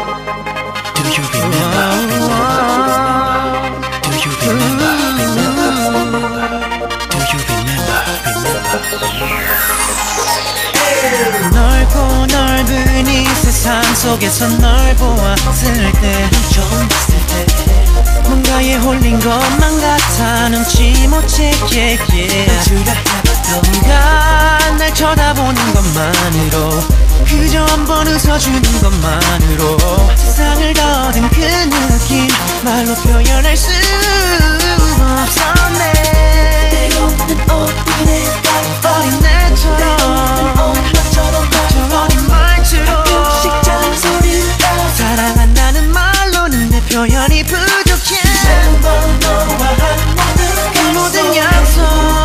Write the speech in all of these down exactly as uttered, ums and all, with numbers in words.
Do you remember? Do you remember? Do you remember? 넓고 넓은 이 세상 속에서 널 보았을 때 좀 봤을 때 뭔가에 홀린 것만 같아 눈치 못 채게 뭔가 날 쳐다보는 것만으로 그저 한번 웃어주는 것만으로 세상을 더듬 그 느낌 말로 표현할 수 없었네 때로는 어린애가 어린애처럼 어린 말투로 가끔씩 잔소리가 사랑한다는 말로는 내 표현이 부족해 너와 한 모든 그 모든 약속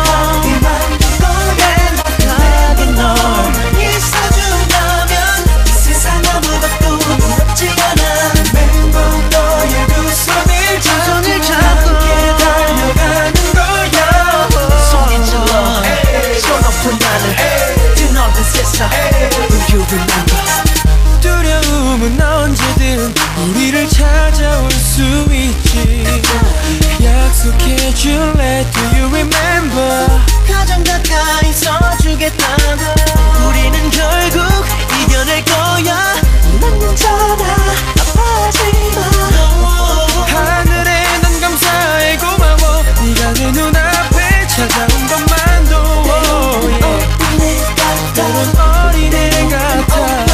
행복하게 널 있어준다면 이 세상 아무것도 부럽지 않아 매번 너의 두 손을 잡고 함께 달려가는 거야 손이 질러 저 높은 하늘 드넓은 세상 Do you remember 두려움은 언제든 우리를 찾아올 수 있지 약속해줄래 Do you remember 가장 가까이 서주겠다고 우리는 결국 이겨낼 거야 난 괜찮아 아파하지마 하늘에 난 감사해 고마워 네가 내 눈앞에 찾아온 것만도 때론 어린애 같아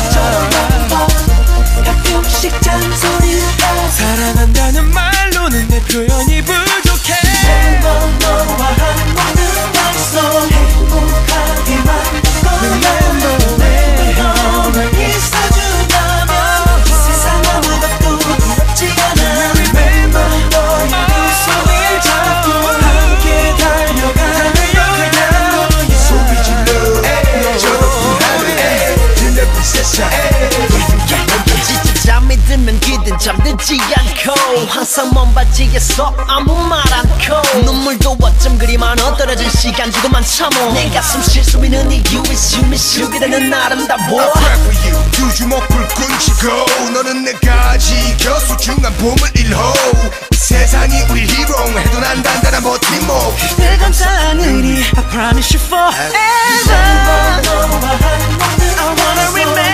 가끔씩 잔소리가 사랑한다는 말로는 내 표현이 부족해 매번 너와 한 모든 약속 행복하게만 매번 널 있어준다면 이 세상 아무것도 부럽지 않아 매번 너의 두 손을 잡고 함께 달려가는 거야 소리 질러 저 높은 하늘에 드넓은 세상 잠이 들면 귀든 잠들지 않고 항상 먼 바지에서 아무 말 않고 눈물도 어쩜 그리 많아 떨어진 시간 조금만 참어 내 가슴 쉴 수 있는 이유 is you miss you 그대는 아름다워 I pray for you 두 주먹 불끈 쥐고 너는 내가 지켜 소중한 봄을 일호 이 세상이 우리 히로 해도 난 단단한 버팀목 늘 감사하느니 I promise you forever I wanna remember